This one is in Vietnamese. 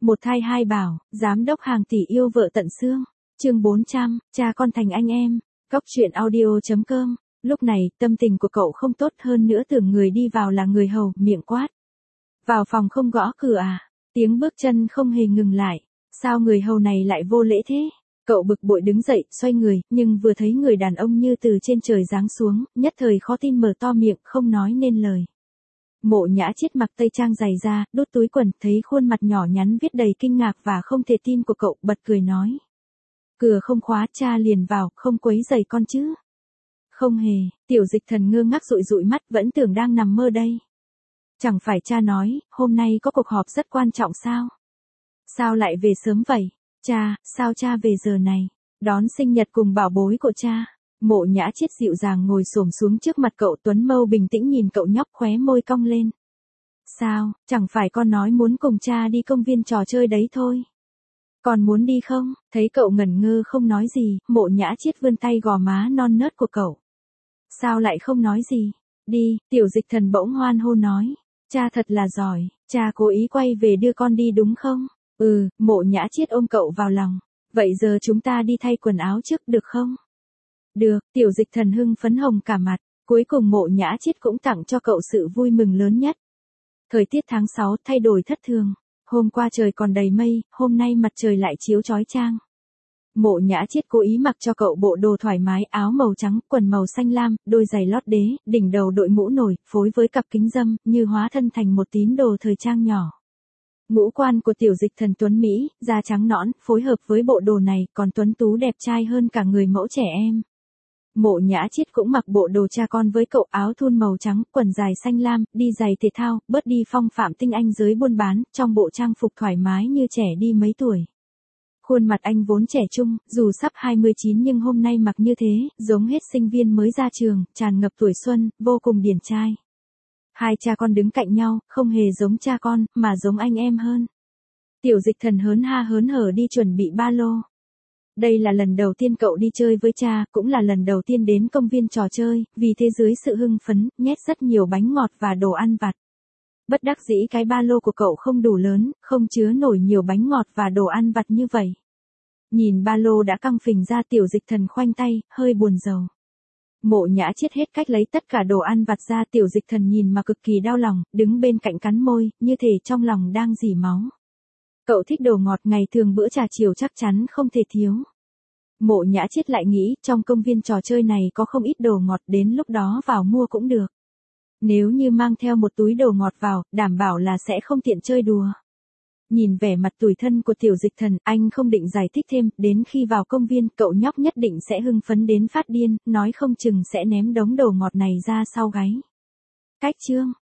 Một thai hai bảo, giám đốc hàng tỷ yêu vợ tận xương. Chương 400, cha con thành anh em. Cóc truyện audio.com. Lúc này, tâm tình của cậu không tốt hơn nữa, tưởng người đi vào là người hầu, miệng quát. Vào phòng không gõ cửa à? Tiếng bước chân không hề ngừng lại. Sao người hầu này lại vô lễ thế? Cậu bực bội đứng dậy, xoay người, nhưng vừa thấy người đàn ông như từ trên trời giáng xuống, nhất thời khó tin mở to miệng, không nói nên lời. Mộ Nhã Chiết mặc tây trang dày da, đút túi quần, thấy khuôn mặt nhỏ nhắn viết đầy kinh ngạc và không thể tin của cậu, bật cười nói. Cửa không khóa, cha liền vào, không quấy rầy con chứ? Không hề, Tiểu Dịch Thần ngơ ngác dụi dụi mắt, vẫn tưởng đang nằm mơ đây. Chẳng phải cha nói, hôm nay có cuộc họp rất quan trọng sao? Sao lại về sớm vậy? Cha, sao cha về giờ này? Đón sinh nhật cùng bảo bối của cha. Mộ Nhã Chiết dịu dàng ngồi xổm xuống trước mặt cậu, Tuấn Mâu bình tĩnh nhìn cậu nhóc, khóe môi cong lên. Sao, chẳng phải con nói muốn cùng cha đi công viên trò chơi đấy thôi? Còn muốn đi không? Thấy cậu ngẩn ngơ không nói gì, Mộ Nhã Chiết vươn tay gò má non nớt của cậu. Sao lại không nói gì? Đi, Tiểu Dịch Thần bỗng hoan hô nói. Cha thật là giỏi, cha cố ý quay về đưa con đi đúng không? Mộ Nhã Chiết ôm cậu vào lòng. Vậy giờ chúng ta đi thay quần áo trước được không? Được, Tiểu Dịch Thần hưng phấn hồng cả mặt. Cuối cùng Mộ Nhã Chiết cũng tặng cho cậu sự vui mừng lớn nhất. Thời tiết tháng 6 thay đổi thất thường. Hôm qua trời còn đầy mây, hôm nay mặt trời lại chiếu chói chang. Mộ Nhã Chiết cố ý mặc cho cậu bộ đồ thoải mái, áo màu trắng, quần màu xanh lam, đôi giày lót đế, đỉnh đầu đội mũ nổi, phối với cặp kính râm, như hóa thân thành một tín đồ thời trang nhỏ. Ngũ quan của Tiểu Dịch Thần tuấn Mỹ, da trắng nõn, phối hợp với bộ đồ này, còn tuấn tú đẹp trai hơn cả người mẫu trẻ em. Mộ Nhã Chiết cũng mặc bộ đồ cha con với cậu, áo thun màu trắng, quần dài xanh lam, đi giày thể thao, bớt đi phong phạm tinh anh giới buôn bán, trong bộ trang phục thoải mái như trẻ đi mấy tuổi. Khuôn mặt anh vốn trẻ trung, dù sắp 29 nhưng hôm nay mặc như thế, giống hết sinh viên mới ra trường, tràn ngập tuổi xuân, vô cùng điển trai. Hai cha con đứng cạnh nhau, không hề giống cha con, mà giống anh em hơn. Tiểu Dịch Thần hớn ha hớn hở đi chuẩn bị ba lô. Đây là lần đầu tiên cậu đi chơi với cha, cũng là lần đầu tiên đến công viên trò chơi, vì thế dưới sự hưng phấn, nhét rất nhiều bánh ngọt và đồ ăn vặt. Bất đắc dĩ cái ba lô của cậu không đủ lớn, không chứa nổi nhiều bánh ngọt và đồ ăn vặt như vậy. Nhìn ba lô đã căng phình ra, Tiểu Dịch Thần khoanh tay, hơi buồn rầu. Mộ Nhã Chiết hết cách lấy tất cả đồ ăn vặt ra, Tiểu Dịch Thần nhìn mà cực kỳ đau lòng, đứng bên cạnh cắn môi, như thể trong lòng đang rỉ máu. Cậu thích đồ ngọt, ngày thường bữa trà chiều chắc chắn không thể thiếu. Mộ Nhã Chiết lại nghĩ, trong công viên trò chơi này có không ít đồ ngọt, đến lúc đó vào mua cũng được. Nếu như mang theo một túi đồ ngọt vào, đảm bảo là sẽ không tiện chơi đùa. Nhìn vẻ mặt tủi thân của Tiểu Dịch Thần, anh không định giải thích thêm, đến khi vào công viên, cậu nhóc nhất định sẽ hưng phấn đến phát điên, nói không chừng sẽ ném đống đồ ngọt này ra sau gáy. Cách chương